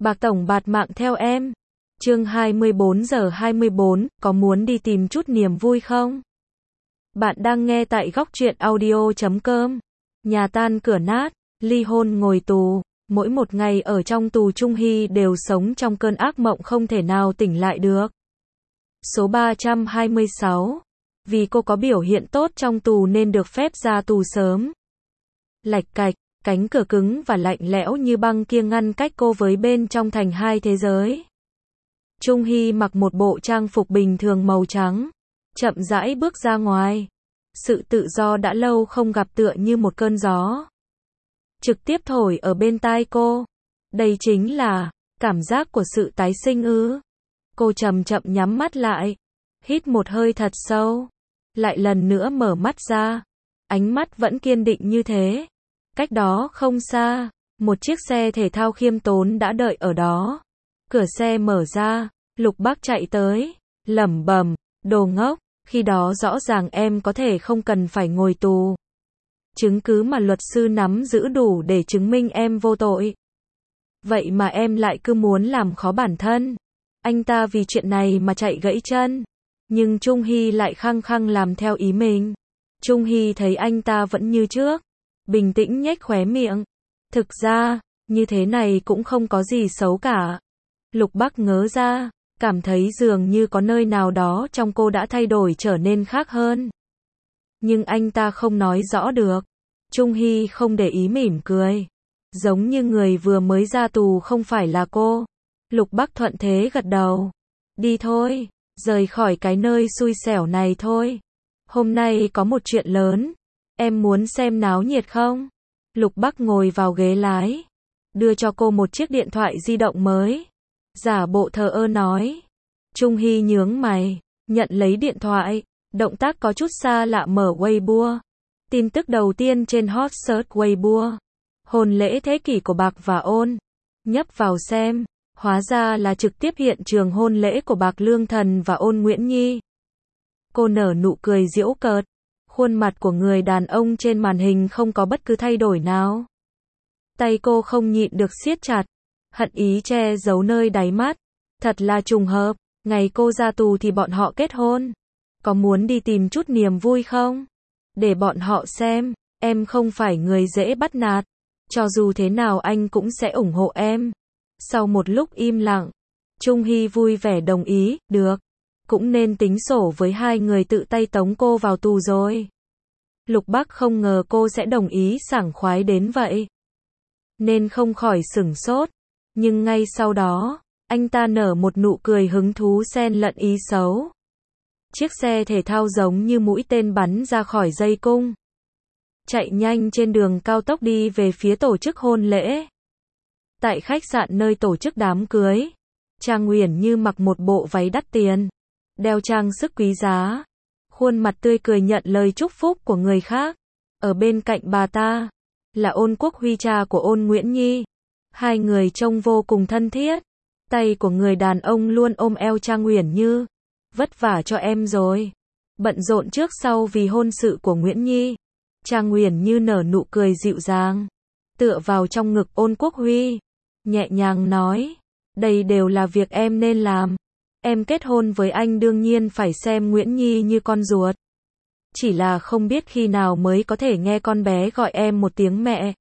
Bạc tổng bạt mạng theo em. Chương 24:24, có muốn đi tìm chút niềm vui không? Bạn đang nghe tại góc truyện audio.com. Nhà tan cửa nát, ly hôn ngồi tù, mỗi một ngày ở trong tù Trung Hy đều sống trong cơn ác mộng không thể nào tỉnh lại được. Số 326. Vì cô có biểu hiện tốt trong tù nên được phép ra tù sớm. Lạch cạch, cánh cửa cứng và lạnh lẽo như băng kia ngăn cách cô với bên trong thành hai thế giới. Trung Hy mặc một bộ trang phục bình thường màu trắng, chậm rãi bước ra ngoài. Sự tự do đã lâu không gặp tựa như một cơn gió trực tiếp thổi ở bên tai cô. Đây chính là cảm giác của sự tái sinh ư? Cô chậm chậm nhắm mắt lại, hít một hơi thật sâu, lại lần nữa mở mắt ra. Ánh mắt vẫn kiên định như thế. Cách đó không xa, một chiếc xe thể thao khiêm tốn đã đợi ở đó. Cửa xe mở ra, Lục Bác chạy tới, lẩm bẩm, đồ ngốc, khi đó rõ ràng em có thể không cần phải ngồi tù. Chứng cứ mà luật sư nắm giữ đủ để chứng minh em vô tội. Vậy mà em lại cứ muốn làm khó bản thân. Anh ta vì chuyện này mà chạy gãy chân. Nhưng Trung Hy lại khăng khăng làm theo ý mình. Trung Hy thấy anh ta vẫn như trước, bình tĩnh nhếch khóe miệng. Thực ra, như thế này cũng không có gì xấu cả. Lục Bác ngớ ra, cảm thấy dường như có nơi nào đó trong cô đã thay đổi trở nên khác hơn. Nhưng anh ta không nói rõ được. Trung Hy không để ý mỉm cười. Giống như người vừa mới ra tù không phải là cô. Lục Bác thuận thế gật đầu. Đi thôi, rời khỏi cái nơi xui xẻo này thôi. Hôm nay có một chuyện lớn. Em muốn xem náo nhiệt không? Lục Bác ngồi vào ghế lái, đưa cho cô một chiếc điện thoại di động mới. Giả bộ thờ ơ nói. Trung Hy nhướng mày, nhận lấy điện thoại, động tác có chút xa lạ mở Weibo. Tin tức đầu tiên trên hot search Weibo. Hôn lễ thế kỷ của Bạc và Ôn. Nhấp vào xem, hóa ra là trực tiếp hiện trường hôn lễ của Bạc Lương Thần và Ôn Nguyễn Nhi. Cô nở nụ cười giễu cợt. Khuôn mặt của người đàn ông trên màn hình không có bất cứ thay đổi nào. Tay cô không nhịn được siết chặt, hận ý che giấu nơi đáy mắt. Thật là trùng hợp, ngày cô ra tù thì bọn họ kết hôn. Có muốn đi tìm chút niềm vui không? Để bọn họ xem, em không phải người dễ bắt nạt. Cho dù thế nào anh cũng sẽ ủng hộ em. Sau một lúc im lặng, Trung Hy vui vẻ đồng ý, được. Cũng nên tính sổ với hai người tự tay tống cô vào tù rồi. Lục Bác không ngờ cô sẽ đồng ý sảng khoái đến vậy, nên không khỏi sửng sốt. Nhưng ngay sau đó, anh ta nở một nụ cười hứng thú xen lẫn ý xấu. Chiếc xe thể thao giống như mũi tên bắn ra khỏi dây cung, chạy nhanh trên đường cao tốc đi về phía tổ chức hôn lễ. Tại khách sạn nơi tổ chức đám cưới, Trang Uyển Như mặc một bộ váy đắt tiền, đeo trang sức quý giá, khuôn mặt tươi cười nhận lời chúc phúc của người khác. Ở bên cạnh bà ta là Ôn Quốc Huy, cha của Ôn Nguyễn Nhi. Hai người trông vô cùng thân thiết. Tay của người đàn ông luôn ôm eo Trang Uyển Như. Vất vả cho em rồi. Bận rộn trước sau vì hôn sự của Nguyễn Nhi. Trang Uyển Như nở nụ cười dịu dàng, tựa vào trong ngực Ôn Quốc Huy, nhẹ nhàng nói, đây đều là việc em nên làm. Em kết hôn với anh đương nhiên phải xem Nguyễn Nhi như con ruột. Chỉ là không biết khi nào mới có thể nghe con bé gọi em một tiếng mẹ.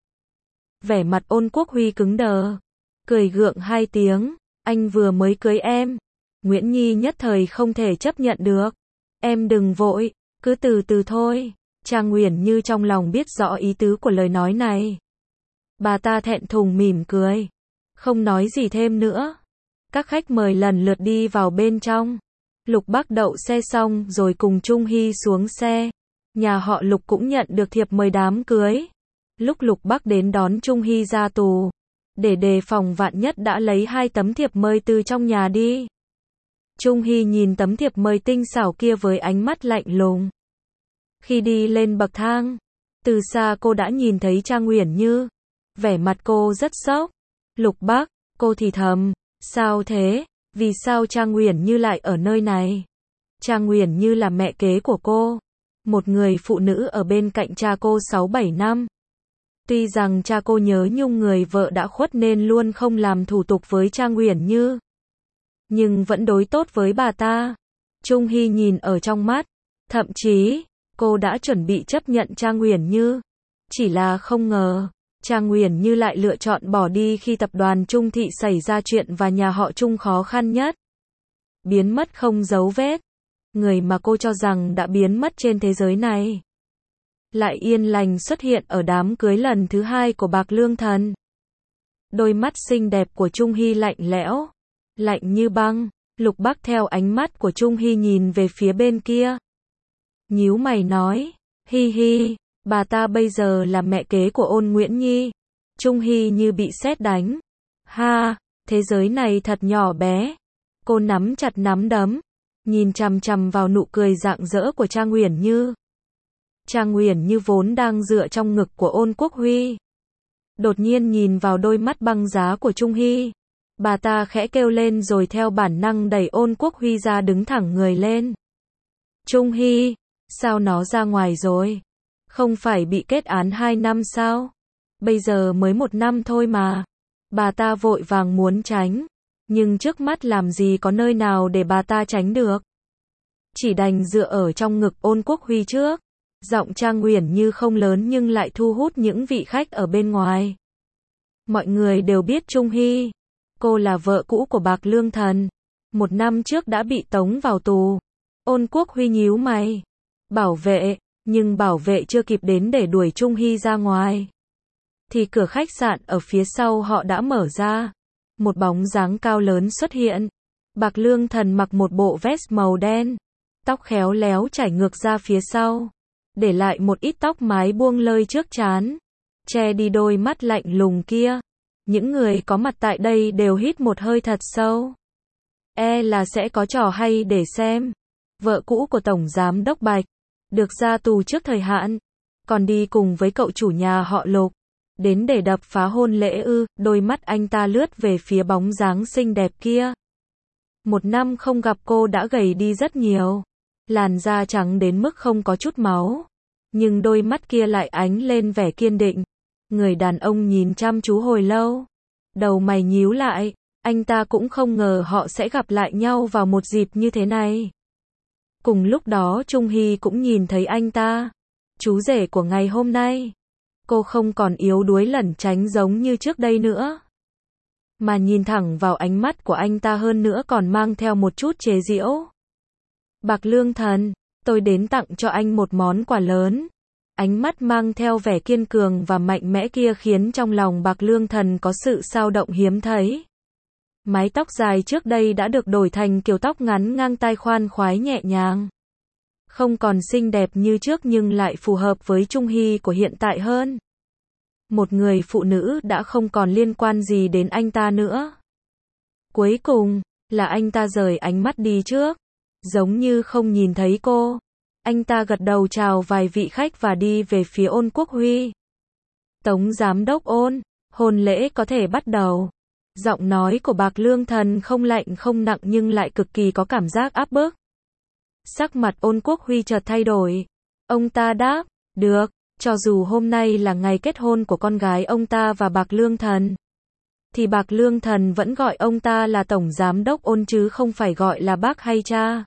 Vẻ mặt Ôn Quốc Huy cứng đờ, cười gượng hai tiếng, anh vừa mới cưới em. Nguyễn Nhi nhất thời không thể chấp nhận được. Em đừng vội, cứ từ từ thôi. Trang Uyển Như trong lòng biết rõ ý tứ của lời nói này. Bà ta thẹn thùng mỉm cười, không nói gì thêm nữa. Các khách mời lần lượt đi vào bên trong. Lục Bác đậu xe xong rồi cùng Trung Hy xuống xe. Nhà họ Lục cũng nhận được thiệp mời đám cưới. Lúc Lục Bác đến đón Trung Hy ra tù, để đề phòng vạn nhất đã lấy 2 tấm thiệp mời từ trong nhà đi. Trung Hy nhìn tấm thiệp mời tinh xảo kia với ánh mắt lạnh lùng. Khi đi lên bậc thang, từ xa cô đã nhìn thấy Trang Uyển Như. Vẻ mặt cô rất sốc. Lục Bác, cô thì thầm, sao thế? Vì sao Trang Uyển Như lại ở nơi này? Trang Uyển Như là mẹ kế của cô, một người phụ nữ ở bên cạnh cha cô 6-7 năm. Tuy rằng cha cô nhớ nhung người vợ đã khuất nên luôn không làm thủ tục với Trang Uyển Như, nhưng vẫn đối tốt với bà ta. Trung Hy nhìn ở trong mắt, thậm chí, cô đã chuẩn bị chấp nhận Trang Uyển Như. Chỉ là không ngờ, Trang Uyển Như lại lựa chọn bỏ đi khi tập đoàn Trung Thị xảy ra chuyện và nhà họ Trung khó khăn nhất. Biến mất không dấu vết. Người mà cô cho rằng đã biến mất trên thế giới này, lại yên lành xuất hiện ở đám cưới lần thứ 2 của Bạc Lương Thần. Đôi mắt xinh đẹp của Trung Hy lạnh lẽo, lạnh như băng. Lục Bắc theo ánh mắt của Trung Hy nhìn về phía bên kia. Nhíu mày nói, hi hi, bà ta bây giờ là mẹ kế của Ôn Nguyễn Nhi. Trung Hy như bị sét đánh. Ha, thế giới này thật nhỏ bé. Cô nắm chặt nắm đấm, nhìn chằm chằm vào nụ cười rạng rỡ của Trang Uyển Như. Trang Uyển Như vốn đang dựa trong ngực của Ôn Quốc Huy, đột nhiên nhìn vào đôi mắt băng giá của Trung Hy. Bà ta khẽ kêu lên rồi theo bản năng đẩy Ôn Quốc Huy ra, đứng thẳng người lên. Trung Hy, sao nó ra ngoài rồi? Không phải bị kết án 2 năm sao? Bây giờ mới 1 năm thôi mà. Bà ta vội vàng muốn tránh, nhưng trước mắt làm gì có nơi nào để bà ta tránh được. Chỉ đành dựa ở trong ngực Ôn Quốc Huy trước. Giọng Trang Uyển Như không lớn nhưng lại thu hút những vị khách ở bên ngoài. Mọi người đều biết Trung Hy. Cô là vợ cũ của Bạc Lương Thần. 1 năm trước đã bị tống vào tù. Ôn Quốc Huy nhíu mày. Bảo vệ, nhưng bảo vệ chưa kịp đến để đuổi Trung Hy ra ngoài, thì cửa khách sạn ở phía sau họ đã mở ra. Một bóng dáng cao lớn xuất hiện. Bạc Lương Thần mặc một bộ vest màu đen, tóc khéo léo chảy ngược ra phía sau, để lại một ít tóc mái buông lơi trước trán, che đi đôi mắt lạnh lùng kia. Những người có mặt tại đây đều hít một hơi thật sâu. Là sẽ có trò hay để xem. Vợ cũ của Tổng Giám Đốc Bạch, được ra tù trước thời hạn, còn đi cùng với cậu chủ nhà họ Lục, đến để đập phá hôn lễ ư? Đôi mắt anh ta lướt về phía bóng dáng xinh đẹp kia. 1 năm không gặp cô đã gầy đi rất nhiều. Làn da trắng đến mức không có chút máu, nhưng đôi mắt kia lại ánh lên vẻ kiên định. Người đàn ông nhìn chăm chú hồi lâu, đầu mày nhíu lại. Anh ta cũng không ngờ họ sẽ gặp lại nhau vào một dịp như thế này. Cùng lúc đó Trung Hy cũng nhìn thấy anh ta, chú rể của ngày hôm nay. Cô không còn yếu đuối lẩn tránh giống như trước đây nữa, mà nhìn thẳng vào ánh mắt của anh ta, hơn nữa còn mang theo một chút chế giễu. Bạc Lương Thần, tôi đến tặng cho anh một món quà lớn. Ánh mắt mang theo vẻ kiên cường và mạnh mẽ kia khiến trong lòng Bạc Lương Thần có sự xao động hiếm thấy. Mái tóc dài trước đây đã được đổi thành kiểu tóc ngắn ngang tai khoan khoái nhẹ nhàng. Không còn xinh đẹp như trước nhưng lại phù hợp với Trung Hy của hiện tại hơn. Một người phụ nữ đã không còn liên quan gì đến anh ta nữa. Cuối cùng, là anh ta rời ánh mắt đi trước, giống như không nhìn thấy cô. Anh ta gật đầu chào vài vị khách và đi về phía Ôn Quốc Huy. Tống Giám Đốc Ôn, hôn lễ có thể bắt đầu. Giọng nói của Bạc Lương Thần không lạnh không nặng nhưng lại cực kỳ có cảm giác áp bức. Sắc mặt Ôn Quốc Huy chợt thay đổi. Ông ta đáp, được, cho dù hôm nay là ngày kết hôn của con gái ông ta và Bạc Lương Thần, thì Bạc Lương Thần vẫn gọi ông ta là Tổng Giám Đốc Ôn chứ không phải gọi là bác hay cha.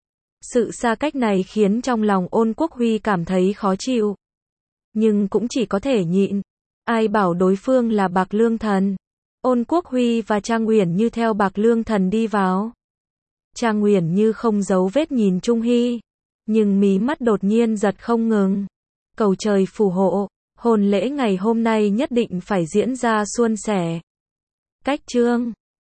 Sự xa cách này khiến trong lòng Ôn Quốc Huy cảm thấy khó chịu, nhưng cũng chỉ có thể nhịn. Ai bảo đối phương là Bạc Lương Thần. Ôn Quốc Huy và Trang Uyển Như theo Bạc Lương Thần đi vào. Trang Uyển Như không giấu vết nhìn Trung Hy, nhưng mí mắt đột nhiên giật không ngừng. Cầu trời phù hộ, hôn lễ ngày hôm nay nhất định phải diễn ra suôn sẻ. Cách chương